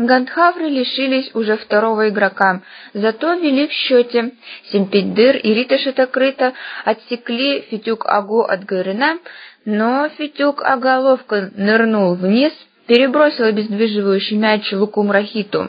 Гандхавры лишились уже второго игрока, зато вели в счете. Симпидыр и Рита Шитакрыта отсекли Фитюк-Агу от Горына, но Фитюк-Ага ловко нырнул вниз, перебросил обездвиживающий мяч Лукум-Рахиту.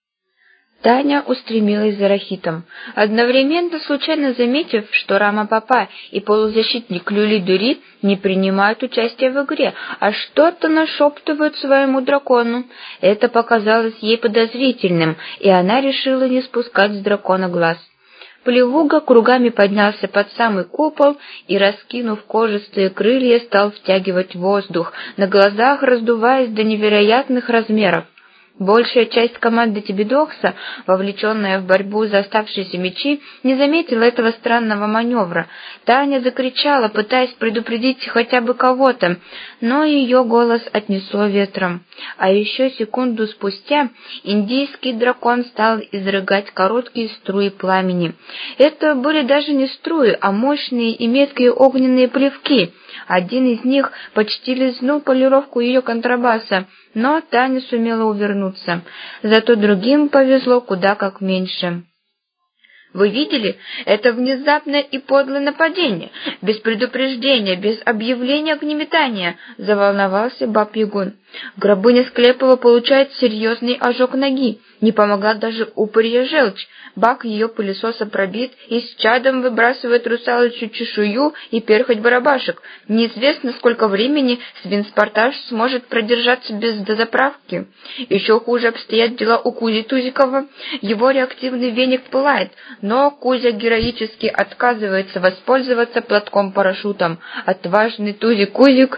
Таня устремилась за Рахитом, одновременно случайно заметив, что Рама-Папа и полузащитник Люли-Дури не принимают участия в игре, а что-то нашептывают своему дракону. Это показалось ей подозрительным, и она решила не спускать с дракона глаз. Плевуга кругами поднялся под самый купол и, раскинув кожистые крылья, стал втягивать воздух, на глазах раздуваясь до невероятных размеров. Большая часть команды Тебедокса, вовлеченная в борьбу за оставшиеся мячи, не заметила этого странного маневра. Таня закричала, пытаясь предупредить хотя бы кого-то, но ее голос отнесло ветром. А еще секунду спустя индийский дракон стал изрыгать короткие струи пламени. Это были даже не струи, а мощные и меткие огненные плевки. Один из них почти лизнул полировку ее контрабаса, но Таня сумела увернуться. Зато другим повезло куда как меньше. «Вы видели? Это внезапное и подлое нападение, без предупреждения, без объявления огнеметания», — заволновался Баб-Ягун. «Гробыня Склепова получает серьезный ожог ноги, не помогла даже упырья желчь, бак ее пылесоса пробит и с чадом выбрасывает русалочью чешую и перхоть барабашек. Неизвестно, сколько времени свинспортаж сможет продержаться без дозаправки. Еще хуже обстоят дела у Кузи Тузикова. Его реактивный веник пылает, но Кузя героически отказывается воспользоваться платком-парашютом. Отважный Тузик-Кузик,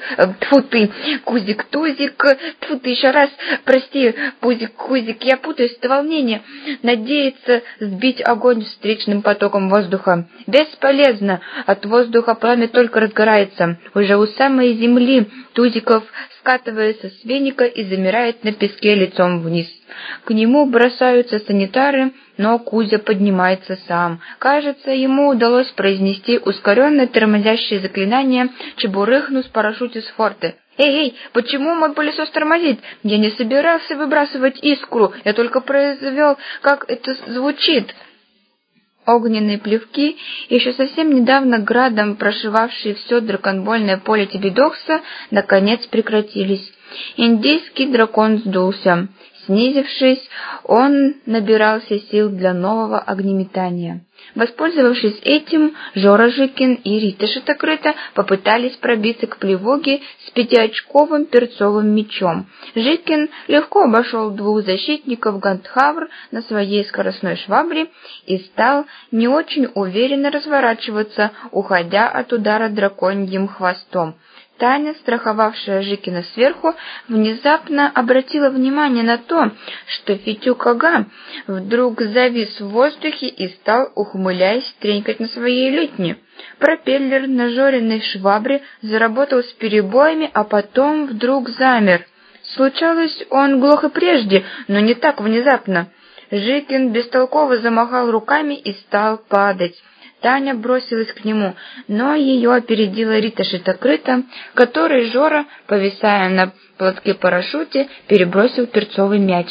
Кузик-Тузик, тьфу ты еще раз, прости, Пузик-Кузик, я путаюсь от волнения, надеется сбить огонь встречным потоком воздуха. Бесполезно, от воздуха пламя только разгорается. Уже у самой земли Тузиков скатывается с веника и замирает на песке лицом вниз. К нему бросаются санитары, но Кузя поднимается сам. Кажется, ему удалось произнести ускоренное тормозящее заклинание «Чебурыхну с парашюте с форте». «Эй, почему мой пылесос тормозит? Я не собирался выбрасывать искру, я только произвел, как это звучит». Огненные плевки, еще совсем недавно градом прошивавшие все драконбольное поле Тебедокса, наконец прекратились. Индийский дракон сдулся. Снизившись, он набирался сил для нового огнеметания. Воспользовавшись этим, Жора Жикин и Рита Шитакрыта попытались пробиться к Плевуге с пятиочковым перцовым мечом. Жикин легко обошел двух защитников Гандхавр на своей скоростной швабре и стал не очень уверенно разворачиваться, уходя от удара драконьим хвостом. Таня, страховавшая Жикина сверху, внезапно обратила внимание на то, что Фитюк-Ага вдруг завис в воздухе и стал, ухмыляясь, тренькать на своей лютне. Пропеллер на Жориной швабре заработал с перебоями, а потом вдруг замер. Случалось, он глох и прежде, но не так внезапно. Жикин бестолково замахал руками и стал падать. Таня бросилась к нему, но ее опередила Рита Шитакрыта, которой Жора, повисая на платке-парашюте, перебросил перцовый мяч.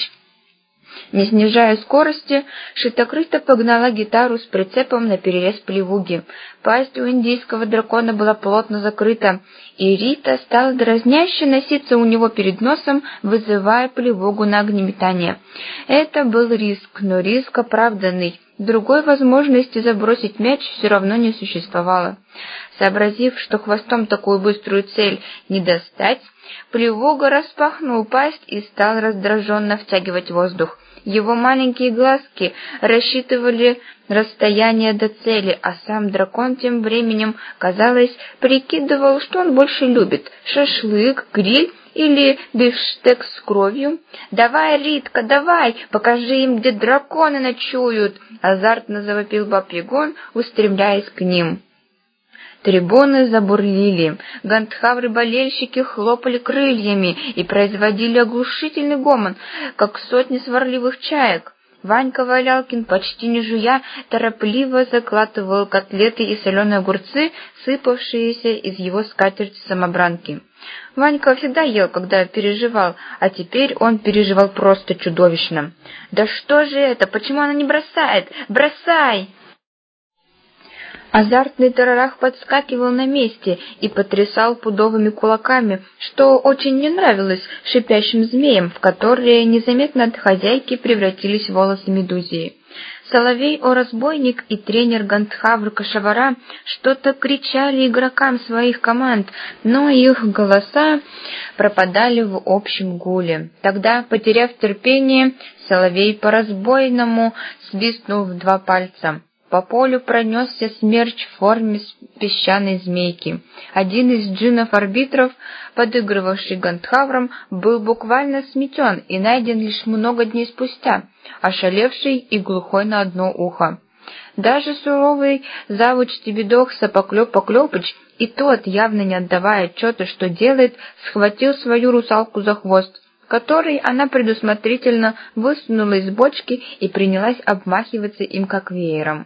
Не снижая скорости, Шитакрыта погнала гитару с прицепом наперерез Плевуги. Пасть у индийского дракона была плотно закрыта, и Рита стала дразняще носиться у него перед носом, вызывая Плевугу на огнеметание. Это был риск, но риск оправданный. Другой возможности забросить мяч все равно не существовало. Сообразив, что хвостом такую быструю цель не достать, Плевуга распахнул пасть и стал раздраженно втягивать воздух. Его маленькие глазки рассчитывали расстояние до цели, а сам дракон тем временем, казалось, прикидывал, что он больше любит — шашлык, гриль или бифштекс с кровью. «Давай, Ритка, давай, покажи им, где драконы ночуют!» — азартно завопил Баб-Ягун, устремляясь к ним. Трибуны забурлили, гандхавры-болельщики хлопали крыльями и производили оглушительный гомон, как сотни сварливых чаек. Ванька Валялкин, почти не жуя, торопливо закладывал котлеты и соленые огурцы, сыпавшиеся из его скатерти-самобранки. Ванька всегда ел, когда переживал, а теперь он переживал просто чудовищно. «Да что же это? Почему она не бросает? Бросай!» Азартный тарарах подскакивал на месте и потрясал пудовыми кулаками, что очень не нравилось шипящим змеям, в которые незаметно от хозяйки превратились волосы Медузии. Соловей-разбойник и тренер Гандхавр-Кашавара что-то кричали игрокам своих команд, но их голоса пропадали в общем гуле. Тогда, потеряв терпение, Соловей по-разбойному свистнул в два пальца. По полю пронесся смерч в форме песчаной змейки. Один из джиннов-арбитров, подыгрывавший Гандхавром, был буквально сметен и найден лишь много дней спустя, ошалевший и глухой на одно ухо. Даже суровый завуч Тебедокса Поклёпыч, и тот, явно не отдавая отчета, что делает, схватил свою русалку за хвост, который она предусмотрительно высунула из бочки и принялась обмахиваться им как веером.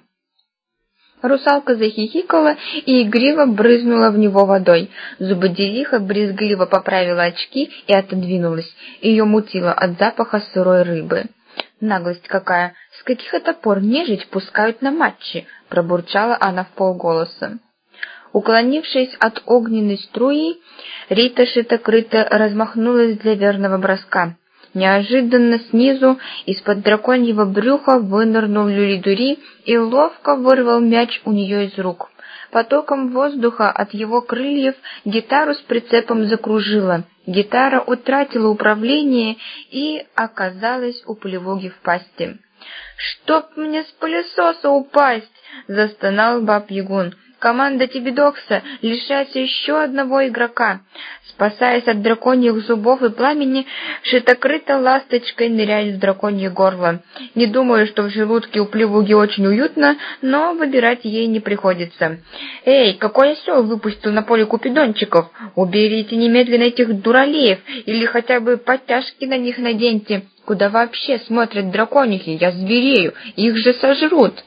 Русалка захихикала и игриво брызнула в него водой. Зубодериха брезгливо поправила очки и отодвинулась. Ее мутило от запаха сырой рыбы. «Наглость какая! С каких это пор нежить пускают на матчи?» — пробурчала она вполголоса. Уклонившись от огненной струи, Рита Шито-Крыто размахнулась для верного броска. Неожиданно снизу из-под драконьего брюха вынырнул Люлидури и ловко вырвал мяч у нее из рук. Потоком воздуха от его крыльев гитару с прицепом закружило. Гитара утратила управление и оказалась у Плевоги в пасти. «Чтоб мне с пылесоса упасть!» — застонал Баб-Ягун. «Команда Тебедокса лишается еще одного игрока». Спасаясь от драконьих зубов и пламени, Шито-Крыто ласточкой ныряет в драконье горло. Не думаю, что в желудке у Плевуги очень уютно, но выбирать ей не приходится. «Эй, какой осел выпустил на поле купидончиков? Уберите немедленно этих дуралеев или хотя бы подтяжки на них наденьте. Куда вообще смотрят драконихи? Я зверею, их же сожрут!»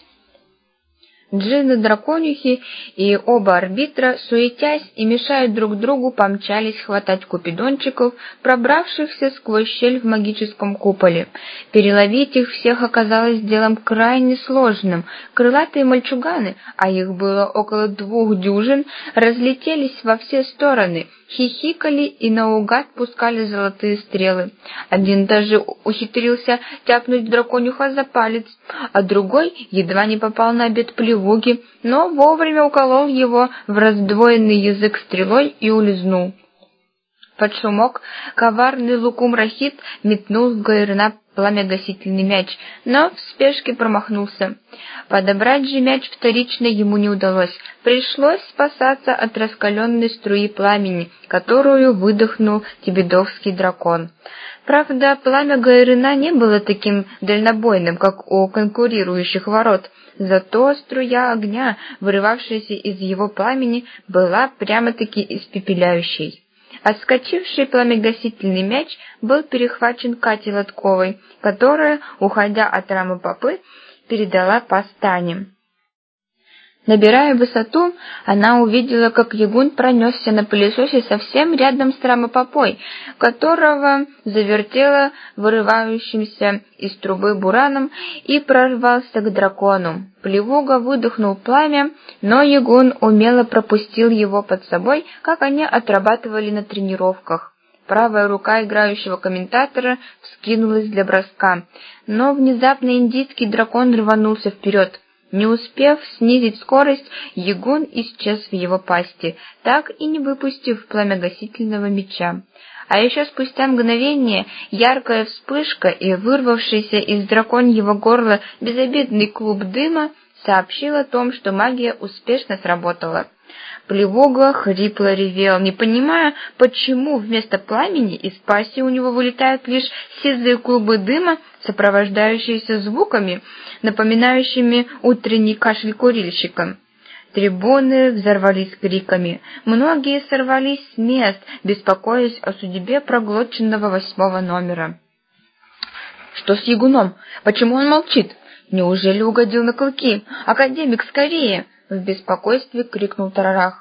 Джинны-драконихи и оба арбитра, суетясь и мешая друг другу, помчались хватать купидончиков, пробравшихся сквозь щель в магическом куполе. Переловить их всех оказалось делом крайне сложным. Крылатые мальчуганы, а их было около 2 дюжин, разлетелись во все стороны, хихикали и наугад пускали золотые стрелы. Один даже ухитрился тяпнуть драконюха за палец, а другой едва не попал на обед Плевуги, но вовремя уколол его в раздвоенный язык стрелой и улизнул. Под шумок коварный Лукум-Рахит метнул в Гайрына пламя-гасительный мяч, но в спешке промахнулся. Подобрать же мяч вторично ему не удалось. Пришлось спасаться от раскаленной струи пламени, которую выдохнул тебедовский дракон. Правда, пламя Гайрына не было таким дальнобойным, как у конкурирующих ворот, зато струя огня, вырывавшаяся из его пламени, была прямо-таки испепеляющей. Отскочивший пламя-гасительный мяч был перехвачен Катей Лотковой, которая, уходя от рамы Попы, передала пас Тане. Набирая высоту, она увидела, как Ягун пронесся на пылесосе совсем рядом с Рамопопой, которого завертело вырывающимся из трубы бураном и прорвался к дракону. Плевуга выдохнул пламя, но Ягун умело пропустил его под собой, как они отрабатывали на тренировках. Правая рука играющего комментатора вскинулась для броска, но внезапно индийский дракон рванулся вперед. Не успев снизить скорость, Ягун исчез в его пасти, так и не выпустив пламя-гасительного меча. А еще спустя мгновение яркая вспышка и вырвавшийся из драконьего горла безобидный клуб дыма сообщил о том, что магия успешно сработала. Плевуга хрипло ревел, не понимая, почему вместо пламени из пасти у него вылетают лишь сизые клубы дыма, сопровождающиеся звуками, напоминающими утренний кашель курильщика. Трибуны взорвались криками. Многие сорвались с мест, беспокоясь о судьбе проглоченного 8-го номера. Что с Ягуном? Почему он молчит? Неужели угодил на клыки? Академик, скорее!» — в беспокойстве крикнул Тарарах.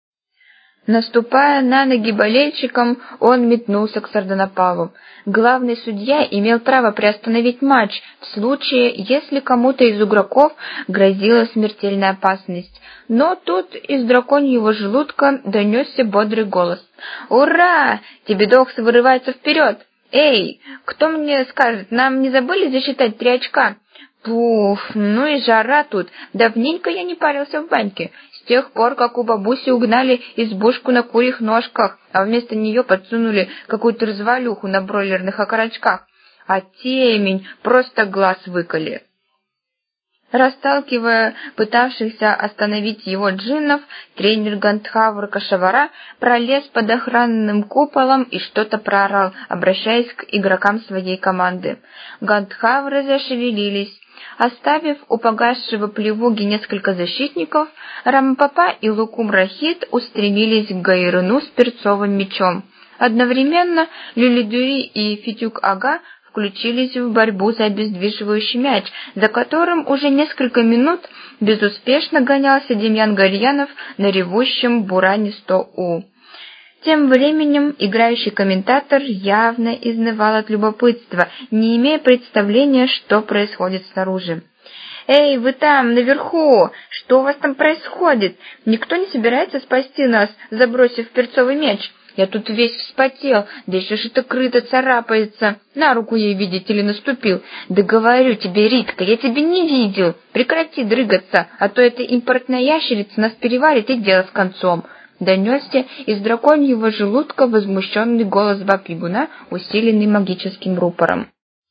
Наступая на ноги болельщикам, он метнулся к Сардонапалу. Главный судья имел право приостановить матч в случае, если кому-то из игроков грозила смертельная опасность. Но тут из драконьего желудка донесся бодрый голос. «Ура! Тебедокс вырывается вперед! Эй, кто мне скажет, нам не забыли засчитать 3 очка?» «Пуф, ну и жара тут! Давненько я не парился в баньке. С тех пор, как у бабуси угнали избушку на курьих ножках, а вместо нее подсунули какую-то развалюху на бройлерных окорочках. А темень просто глаз выколи». Расталкивая пытавшихся остановить его джиннов, тренер Гандхавра Кашавара пролез под охранным куполом и что-то проорал, обращаясь к игрокам своей команды. Гандхавры зашевелились. Оставив у погасшего плевуги несколько защитников, Рампапа и Лукум Рахит устремились к Гайрыну с перцовым мечом. Одновременно Люлидури и Фитюк-ага включились в борьбу за обездвиживающий мяч, за которым уже несколько минут безуспешно гонялся Демьян Гальянов на ревущем буране 100У. Тем временем играющий комментатор явно изнывал от любопытства, не имея представления, что происходит снаружи. «Эй, вы там, наверху! Что у вас там происходит? Никто не собирается спасти нас, забросив перцовый мяч? Я тут весь вспотел, да еще что-то крыто царапается. На руку ей, видите ли, наступил. Да говорю тебе, Ритка, я тебя не видел. Прекрати дрыгаться, а то эта импортная ящерица нас переварит, и дело с концом». Донесся из драконьего желудка возмущенный голос Баб-Ягуна, усиленный магическим рупором.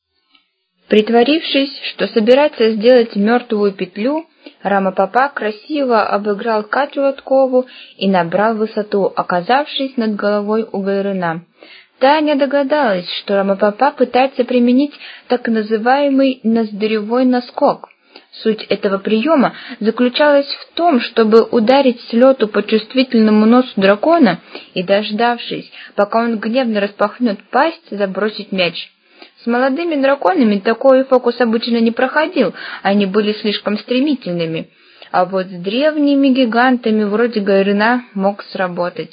Притворившись, что собирается сделать мертвую петлю, Рамапапа красиво обыграл Катю Лоткову и набрал высоту, оказавшись над головой у Гайрына. Таня догадалась, что Рамапапа пытается применить так называемый ноздревой наскок. Суть этого приема заключалась в том, чтобы ударить с лету по чувствительному носу дракона и, дождавшись, пока он гневно распахнет пасть, забросить мяч. С молодыми драконами такой фокус обычно не проходил, они были слишком стремительными, а вот с древними гигантами вроде Гайрына мог сработать.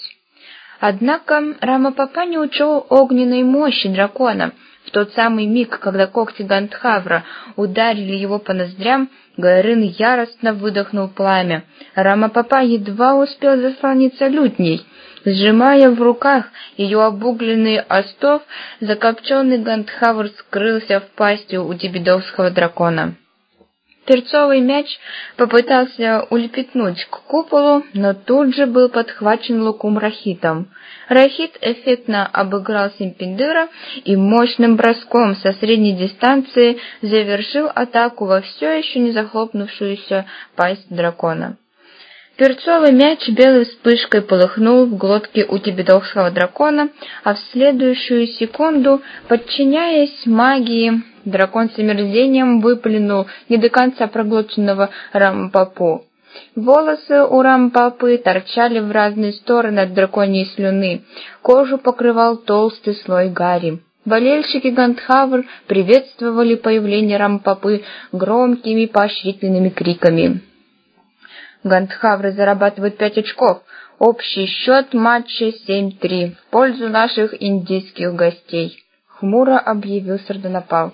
Однако Рамапапа не учел огненной мощи дракона. В тот самый миг, когда когти Гандхавра ударили его по ноздрям, Гайрын яростно выдохнул пламя. Рамапапа едва успел заслониться лютней. Сжимая в руках ее обугленный остов, закопченный Гандхавр скрылся в пасти у тибидовского дракона. Перцовый мяч попытался улепетнуть к куполу, но тут же был подхвачен Лукум Рахитом. Рахит эффектно обыграл Симпиндыра и мощным броском со средней дистанции завершил атаку во все еще не захлопнувшуюся пасть дракона. Перцовый мяч белой вспышкой полыхнул в глотке у тибидовского дракона, а в следующую секунду, подчиняясь магии, дракон с омерзением выплюнул не до конца проглоченного Рампапу. Волосы у Рампапы торчали в разные стороны от драконьей слюны, кожу покрывал толстый слой гари. Болельщики Гандхавр приветствовали появление Рампапы громкими поощрительными криками. Гандхавры зарабатывают 5 очков. Общий счет матча 7-3 в пользу наших индийских гостей, хмуро объявил Сардонапал.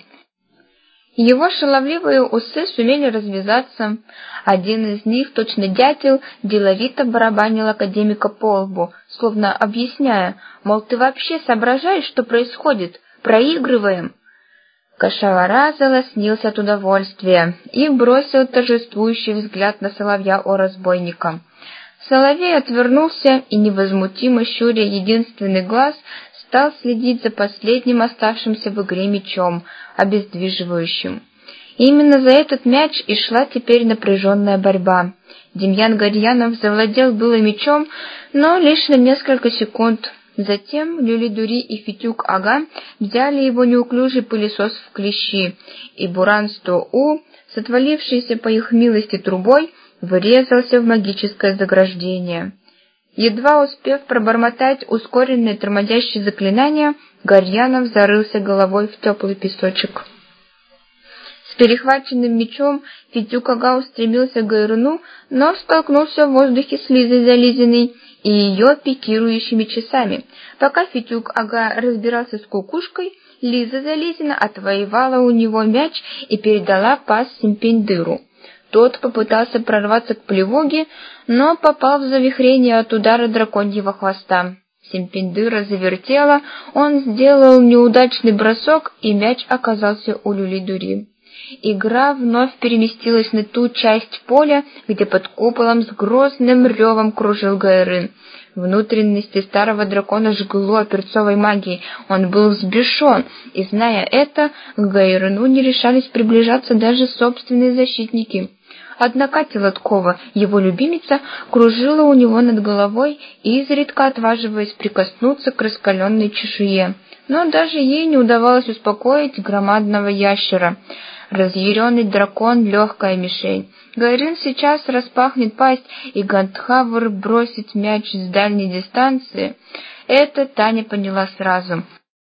Его шаловливые усы сумели развязаться. Один из них, точно дятел, деловито барабанил академика по лбу, словно объясняя, мол, ты вообще соображаешь, что происходит? Проигрываем. Кашавара залоснился от удовольствия и бросил торжествующий взгляд на соловья-разбойника. Соловей отвернулся и, невозмутимо щуря единственный глаз, стал следить за последним оставшимся в игре мячом, обездвиживающим. Именно за этот мяч и шла теперь напряженная борьба. Демьян Гальянов завладел было мячом, но лишь на несколько секунд. Затем Люлидури и Фитюк-ага взяли его неуклюжий пылесос в клещи, и буран 100У, с отвалившейся по их милости трубой, врезался в магическое заграждение. Едва успев пробормотать ускоренное тормозящее заклинание, Гальянов зарылся головой в теплый песочек. С перехваченным мечом Фитюк-ага устремился к Гайруну, но столкнулся в воздухе с Лизой Зализиной и ее пикирующими часами. Пока Фитюк-ага разбирался с кукушкой, Лиза Зализина отвоевала у него мяч и передала пас Симпендыру. Тот попытался прорваться к Плевоге, но попал в завихрение от удара драконьего хвоста. Симпендыра завертела, он сделал неудачный бросок, и мяч оказался у Люли-Дури. Игра вновь переместилась на ту часть поля, где под куполом с грозным ревом кружил Гайрын. Внутренности старого дракона жгло перцовой магией. Он был взбешен, и, зная это, к Гайрыну не решались приближаться даже собственные защитники. Однако Телоткова, его любимица, кружила у него над головой, изредка отваживаясь прикоснуться к раскаленной чешуе. Но даже ей не удавалось успокоить громадного ящера. Разъяренный дракон — легкая мишень. Гайрын сейчас распахнет пасть, и Гандхавр бросит мяч с дальней дистанции. Это Таня поняла сразу.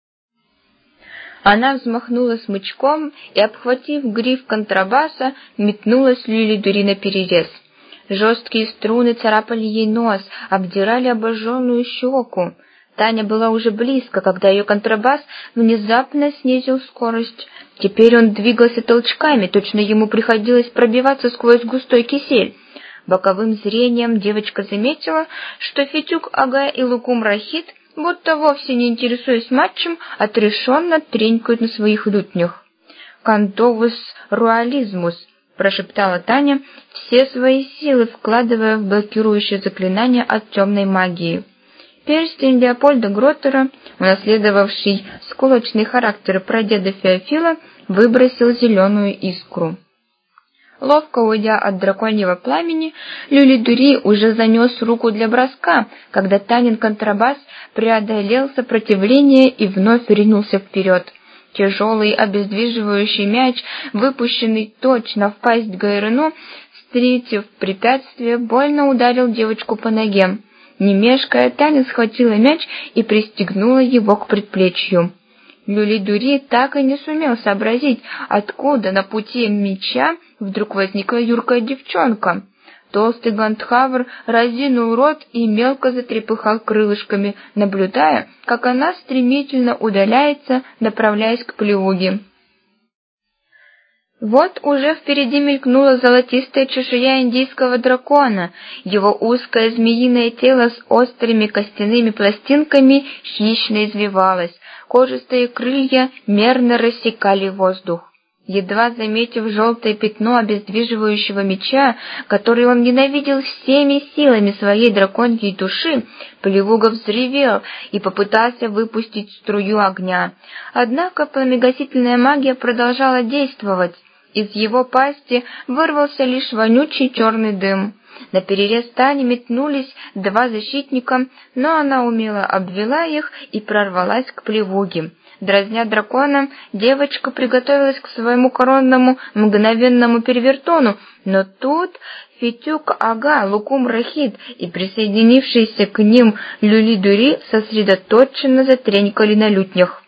Она взмахнула смычком и, обхватив гриф контрабаса, метнулась Люли-Дури наперерез. Жесткие струны царапали ей нос, обдирали обожженную щеку. Таня была уже близко, когда ее контрабас внезапно снизил скорость. Теперь он двигался толчками, точно ему приходилось пробиваться сквозь густой кисель. Боковым зрением девочка заметила, что Фитюк-ага и Лукум-Рахит, будто вовсе не интересуясь матчем, отрешенно тренькают на своих лютнях. «Кантовус руализмус», — прошептала Таня, все свои силы вкладывая в блокирующее заклинание от темной магии. Перстень Леопольда Гроттера, унаследовавший сколочный характер прадеда Феофила, выбросил зеленую искру. Ловко уйдя от драконьего пламени, Люли-Дури уже занес руку для броска, когда Танин контрабас преодолел сопротивление и вновь ринулся вперед. Тяжелый обездвиживающий мяч, выпущенный точно в пасть Гайрыну, встретив препятствие, больно ударил девочку по ноге. Не мешкая, Таня схватила мяч и пристегнула его к предплечью. Люли-Дури так и не сумел сообразить, откуда на пути мяча вдруг возникла юркая девчонка. Толстый Гандхавр разинул рот и мелко затрепыхал крылышками, наблюдая, как она стремительно удаляется, направляясь к Плевуге. Вот уже впереди мелькнула золотистая чешуя индийского дракона. Его узкое змеиное тело с острыми костяными пластинками хищно извивалось. Кожистые крылья мерно рассекали воздух. Едва заметив желтое пятно обездвиживающего меча, который он ненавидел всеми силами своей драконьей души, Плевуга взревел и попытался выпустить струю огня. Однако пламегасительная магия продолжала действовать. Из его пасти вырвался лишь вонючий черный дым. Наперерез Тане метнулись два защитника, но она умело обвела их и прорвалась к Плевуге. Дразня дракона, девочка приготовилась к своему коронному мгновенному перевертону, но тут Фитюк-ага, Лукум-Рахит и присоединившиеся к ним Люли-Дури сосредоточенно затренькали на лютнях.